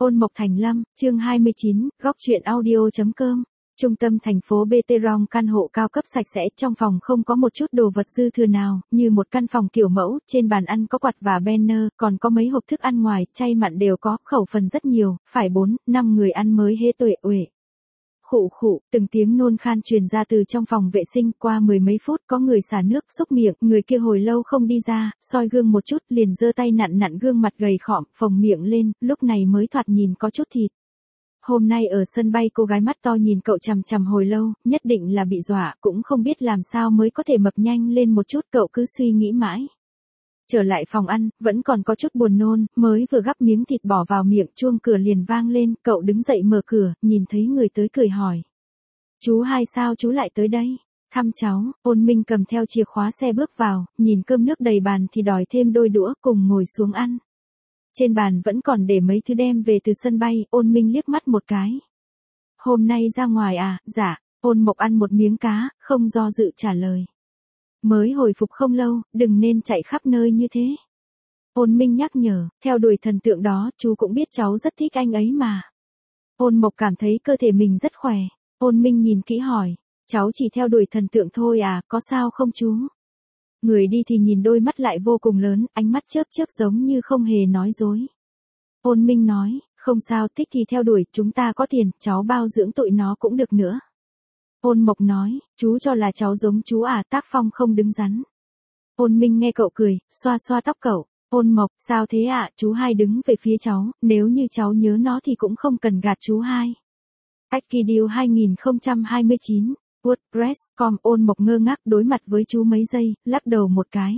Ôn Mộc Thành Lâm, chương 29, góc truyện audio.com. Trung tâm thành phố Beterong, căn hộ cao cấp sạch sẽ, trong phòng không có một chút đồ vật dư thừa nào, như một căn phòng kiểu mẫu, trên bàn ăn có quạt và banner, còn có mấy hộp thức ăn ngoài, chay mặn đều có, khẩu phần rất nhiều, phải 4-5 người ăn mới hế tuệ uể. Khụ khụ, từng tiếng nôn khan truyền ra từ trong phòng vệ sinh, qua mười mấy phút có người xả nước, xúc miệng, người kia hồi lâu không đi ra, soi gương một chút, liền giơ tay nặn nặn gương mặt gầy khọm, phồng miệng lên, lúc này mới thoạt nhìn có chút thịt. Hôm nay ở sân bay cô gái mắt to nhìn cậu chằm chằm hồi lâu, nhất định là bị dọa, cũng không biết làm sao mới có thể mập nhanh lên một chút, cậu cứ suy nghĩ mãi. Trở lại phòng ăn, vẫn còn có chút buồn nôn, mới vừa gắp miếng thịt bỏ vào miệng, chuông cửa liền vang lên, cậu đứng dậy mở cửa, nhìn thấy người tới cười hỏi. Chú Hai sao chú lại tới đây? Thăm cháu. Ôn Minh cầm theo chìa khóa xe bước vào, nhìn cơm nước đầy bàn thì đòi thêm đôi đũa, cùng ngồi xuống ăn. Trên bàn vẫn còn để mấy thứ đem về từ sân bay, Ôn Minh liếc mắt một cái. Hôm nay ra ngoài à? Dạ. Ôn Mộc ăn một miếng cá, không do dự trả lời. Mới hồi phục không lâu, đừng nên chạy khắp nơi như thế. Ôn Minh nhắc nhở, theo đuổi thần tượng đó, chú cũng biết cháu rất thích anh ấy mà. Ôn Mộc cảm thấy cơ thể mình rất khỏe. Ôn Minh nhìn kỹ hỏi, cháu chỉ theo đuổi thần tượng thôi à, có sao không chú? Người đi thì nhìn đôi mắt lại vô cùng lớn, ánh mắt chớp chớp giống như không hề nói dối. Ôn Minh nói, không sao, thích thì theo đuổi, chúng ta có tiền, cháu bao dưỡng tụi nó cũng được nữa. Ôn Mộc nói, chú cho là cháu giống chú à, tác phong không đứng đắn. Ôn Minh nghe cậu cười, xoa xoa tóc cậu. Ôn Mộc, sao thế ạ, chú Hai đứng về phía cháu, nếu như cháu nhớ nó thì cũng không cần gạt chú Hai. Akidio 2029, WordPress.com. Ôn Mộc ngơ ngác đối mặt với chú mấy giây, lắc đầu một cái.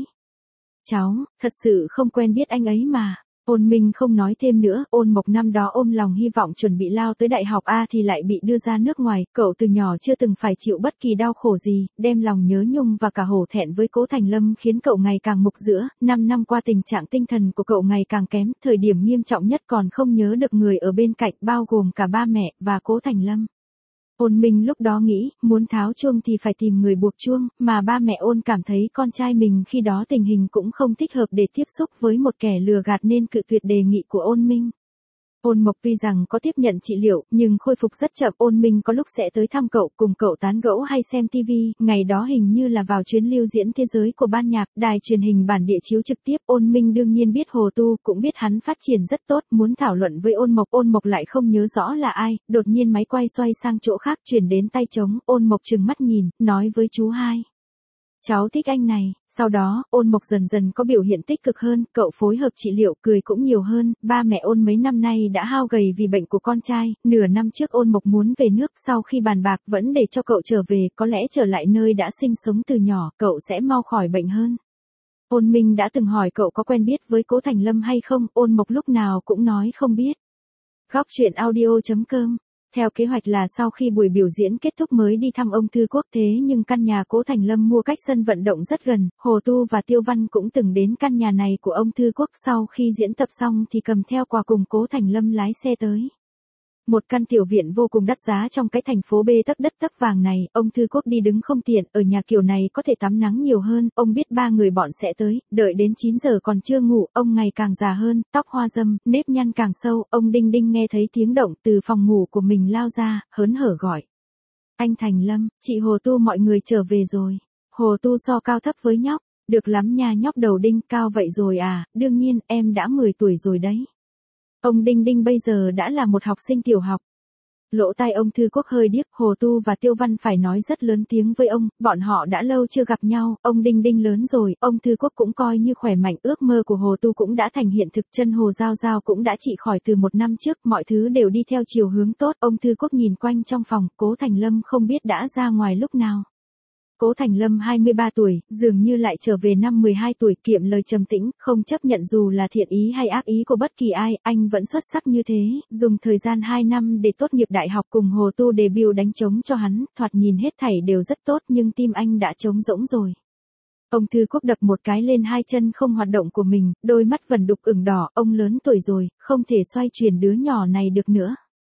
Cháu, thật sự không quen biết anh ấy mà. Ôn Minh không nói thêm nữa, Ôn Mộc năm đó ôm lòng hy vọng chuẩn bị lao tới đại học A thì lại bị đưa ra nước ngoài, cậu từ nhỏ chưa từng phải chịu bất kỳ đau khổ gì, đem lòng nhớ nhung và cả hổ thẹn với Cố Thành Lâm khiến cậu ngày càng mục dữa, 5 năm qua tình trạng tinh thần của cậu ngày càng kém, thời điểm nghiêm trọng nhất còn không nhớ được người ở bên cạnh, bao gồm cả ba mẹ và Cố Thành Lâm. Ôn Minh lúc đó nghĩ, muốn tháo chuông thì phải tìm người buộc chuông, mà ba mẹ Ôn cảm thấy con trai mình khi đó tình hình cũng không thích hợp để tiếp xúc với một kẻ lừa gạt nên cự tuyệt đề nghị của Ôn Minh. Ôn Mộc tuy rằng có tiếp nhận trị liệu, nhưng khôi phục rất chậm. Ôn Minh có lúc sẽ tới thăm cậu, cùng cậu tán gẫu hay xem TV, ngày đó hình như là vào chuyến lưu diễn thế giới của ban nhạc, đài truyền hình bản địa chiếu trực tiếp. Ôn Minh đương nhiên biết Hồ Tu, cũng biết hắn phát triển rất tốt, muốn thảo luận với Ôn Mộc lại không nhớ rõ là ai, đột nhiên máy quay xoay sang chỗ khác chuyển đến tay trống, Ôn Mộc trừng mắt nhìn, nói với chú Hai. Cháu thích anh này. Sau đó, Ôn Mộc dần dần có biểu hiện tích cực hơn, cậu phối hợp trị liệu, cười cũng nhiều hơn, ba mẹ Ôn mấy năm nay đã hao gầy vì bệnh của con trai, nửa năm trước Ôn Mộc muốn về nước, sau khi bàn bạc vẫn để cho cậu trở về, có lẽ trở lại nơi đã sinh sống từ nhỏ, cậu sẽ mau khỏi bệnh hơn. Ôn Minh đã từng hỏi cậu có quen biết với Cố Thành Lâm hay không, Ôn Mộc lúc nào cũng nói không biết. Góc truyện audio.com. Theo kế hoạch là sau khi buổi biểu diễn kết thúc mới đi thăm ông Thư Quốc, thế nhưng căn nhà Cố Thành Lâm mua cách sân vận động rất gần, Hồ Tu và Tiêu Văn cũng từng đến căn nhà này của ông Thư Quốc, sau khi diễn tập xong thì cầm theo quà cùng Cố Thành Lâm lái xe tới. Một căn tiểu viện vô cùng đắt giá trong cái thành phố bê tắc đất tắc vàng này, ông Thư Quốc đi đứng không tiện, ở nhà kiểu này có thể tắm nắng nhiều hơn, ông biết ba người bọn sẽ tới, đợi đến 9 giờ còn chưa ngủ, ông ngày càng già hơn, tóc hoa râm, nếp nhăn càng sâu, ông Đinh Đinh nghe thấy tiếng động từ phòng ngủ của mình lao ra, hớn hở gọi. Anh Thành Lâm, chị Hồ Tu mọi người trở về rồi. Hồ Tu so cao thấp với nhóc, được lắm nha nhóc đầu đinh, cao vậy rồi à, đương nhiên, em đã 10 tuổi rồi đấy. Ông Đinh Đinh bây giờ đã là một học sinh tiểu học. Lỗ tai ông Thư Quốc hơi điếc, Hồ Tu và Tiêu Văn phải nói rất lớn tiếng với ông, bọn họ đã lâu chưa gặp nhau, ông Đinh Đinh lớn rồi, ông Thư Quốc cũng coi như khỏe mạnh, ước mơ của Hồ Tu cũng đã thành hiện thực, chân Hồ Giao Giao cũng đã trị khỏi từ 1 năm trước, mọi thứ đều đi theo chiều hướng tốt, ông Thư Quốc nhìn quanh trong phòng, Cố Thành Lâm không biết đã ra ngoài lúc nào. Cố Thành Lâm 23 tuổi, dường như lại trở về năm 12 tuổi, kiệm lời trầm tĩnh, không chấp nhận dù là thiện ý hay ác ý của bất kỳ ai, anh vẫn xuất sắc như thế, dùng thời gian 2 năm để tốt nghiệp đại học cùng Hồ Tu debut đánh trống cho hắn, thoạt nhìn hết thảy đều rất tốt nhưng tim anh đã trống rỗng rồi. Ông Thư Quốc đập một cái lên hai chân không hoạt động của mình, đôi mắt vẩn đục ửng đỏ, ông lớn tuổi rồi, không thể xoay chuyển đứa nhỏ này được nữa.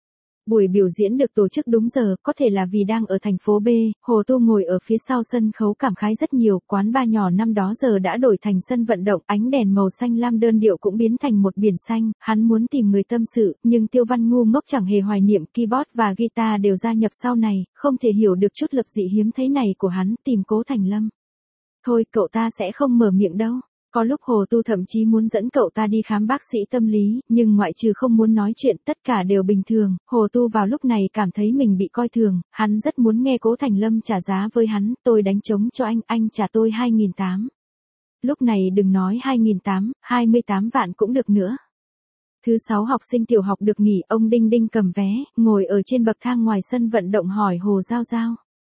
Buổi biểu diễn được tổ chức đúng giờ, có thể là vì đang ở thành phố B, Hồ Tu ngồi ở phía sau sân khấu cảm khái rất nhiều, quán bar nhỏ năm đó giờ đã đổi thành sân vận động, ánh đèn màu xanh lam đơn điệu cũng biến thành một biển xanh, hắn muốn tìm người tâm sự, nhưng Tiêu Văn ngu ngốc chẳng hề hoài niệm, keyboard và guitar đều gia nhập sau này, không thể hiểu được chút lập dị hiếm thấy này của hắn, tìm Cố Thành Lâm. Thôi cậu ta sẽ không mở miệng đâu. Có lúc Hồ Tu thậm chí muốn dẫn cậu ta đi khám bác sĩ tâm lý, nhưng ngoại trừ không muốn nói chuyện tất cả đều bình thường, Hồ Tu vào lúc này cảm thấy mình bị coi thường, hắn rất muốn nghe Cố Thành Lâm trả giá với hắn, tôi đánh trống cho anh trả tôi 2.800. Lúc này đừng nói 2.800, 28 vạn cũng được nữa. Thứ 6 học sinh tiểu học được nghỉ, ông Đinh Đinh cầm vé, ngồi ở trên bậc thang ngoài sân vận động hỏi Hồ Giao Giao.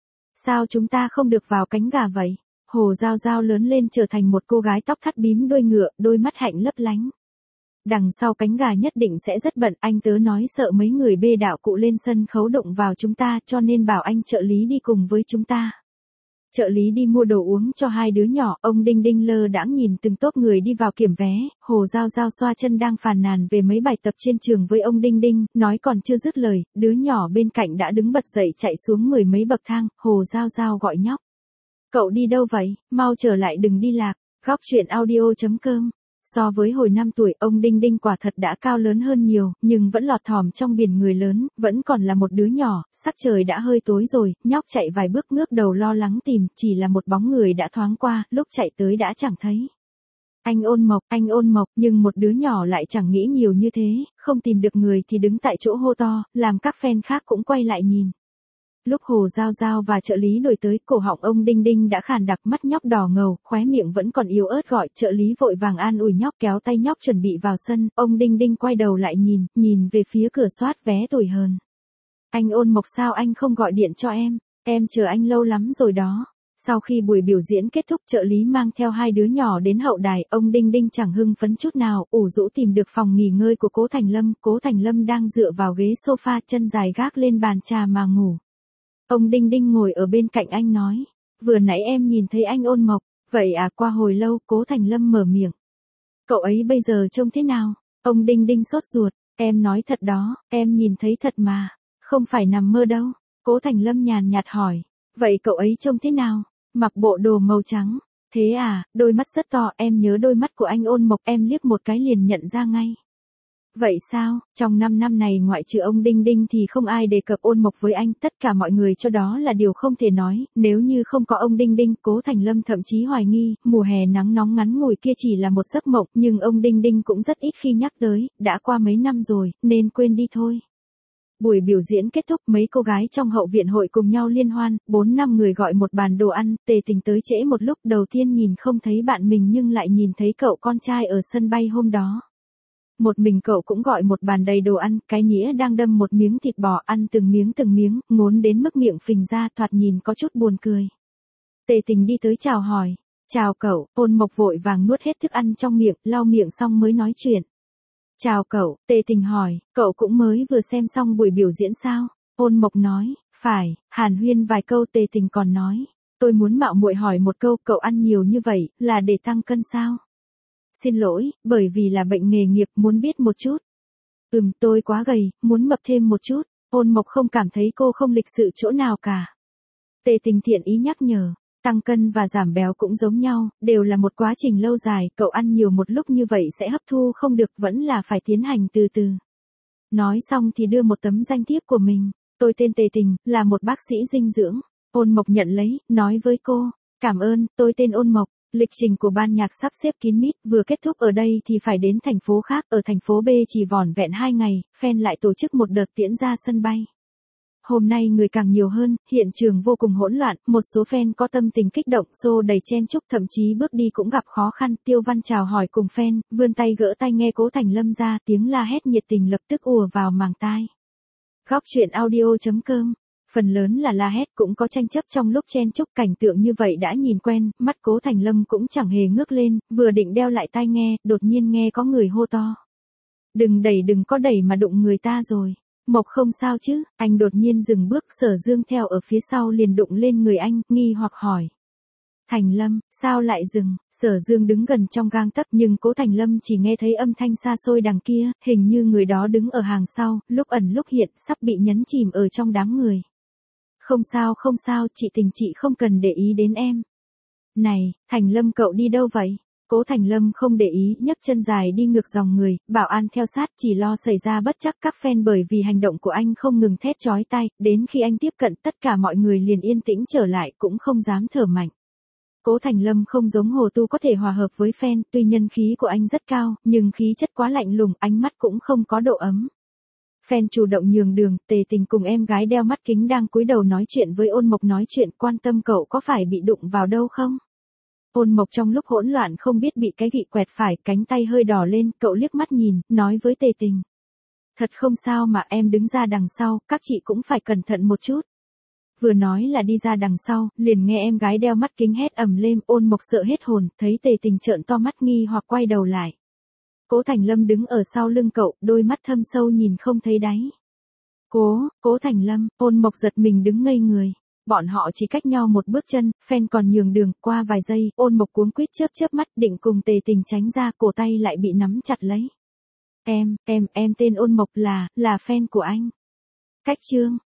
Sao chúng ta không được vào cánh gà vậy? Hồ Giao Giao lớn lên trở thành một cô gái tóc thắt bím đuôi ngựa, đôi mắt hạnh lấp lánh. Đằng sau cánh gà nhất định sẽ rất bận, anh tớ nói sợ mấy người bê đạo cụ lên sân khấu đụng vào chúng ta cho nên bảo anh trợ lý đi cùng với chúng ta. Trợ lý đi mua đồ uống cho hai đứa nhỏ, ông Đinh Đinh lơ đãng nhìn từng tốp người đi vào kiểm vé, Hồ Giao Giao xoa chân đang phàn nàn về mấy bài tập trên trường với ông Đinh Đinh, nói còn chưa dứt lời, đứa nhỏ bên cạnh đã đứng bật dậy chạy xuống 10 mấy bậc thang, Hồ Giao Giao gọi nhóc. Cậu đi đâu vậy, mau trở lại đừng đi lạc, góc chuyện audio.com. So với hồi 5 tuổi, ông Đinh Đinh quả thật đã cao lớn hơn nhiều, nhưng vẫn lọt thỏm trong biển người lớn, vẫn còn là một đứa nhỏ, sắc trời đã hơi tối rồi, nhóc chạy vài bước ngước đầu lo lắng tìm, chỉ là một bóng người đã thoáng qua, lúc chạy tới đã chẳng thấy. Anh ôn mộc, nhưng một đứa nhỏ lại chẳng nghĩ nhiều như thế, không tìm được người thì đứng tại chỗ hô to, làm các fan khác cũng quay lại nhìn. Lúc Hồ Giao Giao và trợ lý đuổi tới, cổ họng ông Đinh Đinh đã khàn đặc, mắt nhóc đỏ ngầu, khóe miệng vẫn còn yếu ớt gọi, trợ lý vội vàng an ủi nhóc kéo tay nhóc chuẩn bị vào sân, ông Đinh Đinh quay đầu lại nhìn về phía cửa soát vé tủi hờn. Anh ôn mộc sao anh không gọi điện cho em chờ anh lâu lắm rồi đó. Sau khi buổi biểu diễn kết thúc trợ lý mang theo hai đứa nhỏ đến hậu đài, ông Đinh Đinh chẳng hưng phấn chút nào, ủ rũ tìm được phòng nghỉ ngơi của Cố Thành Lâm đang dựa vào ghế sofa chân dài gác lên bàn trà mà ngủ. Ông Đinh Đinh ngồi ở bên cạnh anh nói, vừa nãy em nhìn thấy anh ôn mộc, vậy à? Qua hồi lâu, Cố Thành Lâm mở miệng. Cậu ấy bây giờ trông thế nào? Ông Đinh Đinh sốt ruột, em nói thật đó, em nhìn thấy thật mà, không phải nằm mơ đâu. Cố Thành Lâm nhàn nhạt hỏi, vậy cậu ấy trông thế nào? Mặc bộ đồ màu trắng, thế à? Đôi mắt rất to, em nhớ đôi mắt của anh ôn mộc, em liếc một cái liền nhận ra ngay. Vậy sao, trong 5 năm này ngoại trừ ông Đinh Đinh thì không ai đề cập ôn mộc với anh, tất cả mọi người cho đó là điều không thể nói, nếu như không có ông Đinh Đinh, Cố Thành Lâm thậm chí hoài nghi, mùa hè nắng nóng ngắn ngủi kia chỉ là một giấc mộng, nhưng ông Đinh Đinh cũng rất ít khi nhắc tới, đã qua mấy năm rồi, nên quên đi thôi. Buổi biểu diễn kết thúc, mấy cô gái trong hậu viện hội cùng nhau liên hoan, 4-5 người gọi một bàn đồ ăn, Tề Tình tới trễ một lúc, đầu tiên nhìn không thấy bạn mình nhưng lại nhìn thấy cậu con trai ở sân bay hôm đó. Một mình cậu cũng gọi một bàn đầy đồ ăn, cái nghĩa đang đâm một miếng thịt bò ăn từng miếng, ngốn đến mức miệng phình ra, thoạt nhìn có chút buồn cười. Tề Tình đi tới chào hỏi, chào cậu, ôn mộc vội vàng nuốt hết thức ăn trong miệng, lau miệng xong mới nói chuyện. Chào cậu, Tề Tình hỏi, cậu cũng mới vừa xem xong buổi biểu diễn sao? Ôn mộc nói, phải, hàn huyên vài câu. Tề Tình còn nói, tôi muốn mạo muội hỏi một câu, cậu ăn nhiều như vậy, là để tăng cân sao? Xin lỗi, bởi vì là bệnh nghề nghiệp, muốn biết một chút. Tôi quá gầy, muốn mập thêm một chút. Ôn mộc không cảm thấy cô không lịch sự chỗ nào cả. Tề Tình thiện ý nhắc nhở, tăng cân và giảm béo cũng giống nhau, đều là một quá trình lâu dài, cậu ăn nhiều một lúc như vậy sẽ hấp thu không được, vẫn là phải tiến hành từ từ. Nói xong thì đưa một tấm danh thiếp của mình, tôi tên Tề Tình, là một bác sĩ dinh dưỡng. Ôn mộc nhận lấy, nói với cô, cảm ơn, tôi tên Ôn Mộc. Lịch trình của ban nhạc sắp xếp kín mít, vừa kết thúc ở đây thì phải đến thành phố khác, ở thành phố B chỉ vỏn vẹn 2 ngày, fan lại tổ chức một đợt tiễn ra sân bay. Hôm nay người càng nhiều hơn, hiện trường vô cùng hỗn loạn, một số fan có tâm tình kích động, xô đầy chen chúc, thậm chí bước đi cũng gặp khó khăn. Tiêu Văn chào hỏi cùng fan, vươn tay gỡ tay nghe Cố Thành Lâm ra, tiếng la hét nhiệt tình lập tức ùa vào màng tai. Góc chuyện audio.com. Phần lớn là la hét, cũng có tranh chấp trong lúc chen chúc, cảnh tượng như vậy đã nhìn quen, mắt Cố Thành Lâm cũng chẳng hề ngước lên, vừa định đeo lại tai nghe, đột nhiên nghe có người hô to. Đừng có đẩy mà đụng người ta rồi. Mộc không sao chứ? Anh đột nhiên dừng bước, Sở Dương theo ở phía sau liền đụng lên người anh, nghi hoặc hỏi. Thành Lâm, sao lại dừng? Sở Dương đứng gần trong gang tấc nhưng Cố Thành Lâm chỉ nghe thấy âm thanh xa xôi đằng kia, hình như người đó đứng ở hàng sau, lúc ẩn lúc hiện, sắp bị nhấn chìm ở trong đám người. Không sao, chị Tình chị không cần để ý đến em. Này, Thành Lâm cậu đi đâu vậy? Cố Thành Lâm không để ý, nhấc chân dài đi ngược dòng người, bảo an theo sát chỉ lo xảy ra bất trắc các fan bởi vì hành động của anh không ngừng thét chói tai, đến khi anh tiếp cận tất cả mọi người liền yên tĩnh trở lại cũng không dám thở mạnh. Cố Thành Lâm không giống Hồ Tu có thể hòa hợp với fan, tuy nhân khí của anh rất cao, nhưng khí chất quá lạnh lùng, ánh mắt cũng không có độ ấm. Fan chủ động nhường đường, Tề Tình cùng em gái đeo mắt kính đang cúi đầu nói chuyện với Ôn Mộc nói chuyện quan tâm cậu có phải bị đụng vào đâu không? Ôn Mộc trong lúc hỗn loạn không biết bị cái gị quẹt phải, cánh tay hơi đỏ lên, cậu liếc mắt nhìn, nói với Tề Tình. Thật không sao mà em đứng ra đằng sau, các chị cũng phải cẩn thận một chút. Vừa nói là đi ra đằng sau, liền nghe em gái đeo mắt kính hét ầm lên, Ôn Mộc sợ hết hồn, thấy Tề Tình trợn to mắt nghi hoặc quay đầu lại. Cố Thành Lâm đứng ở sau lưng cậu, đôi mắt thâm sâu nhìn không thấy đáy. Cố Thành Lâm, Ôn Mộc giật mình đứng ngây người. Bọn họ chỉ cách nhau một bước chân, fan còn nhường đường, qua vài giây, Ôn Mộc cuống quýt chớp mắt định cùng Tề Tình tránh ra, cổ tay lại bị nắm chặt lấy. Em tên Ôn Mộc là fan của anh. Cách chương.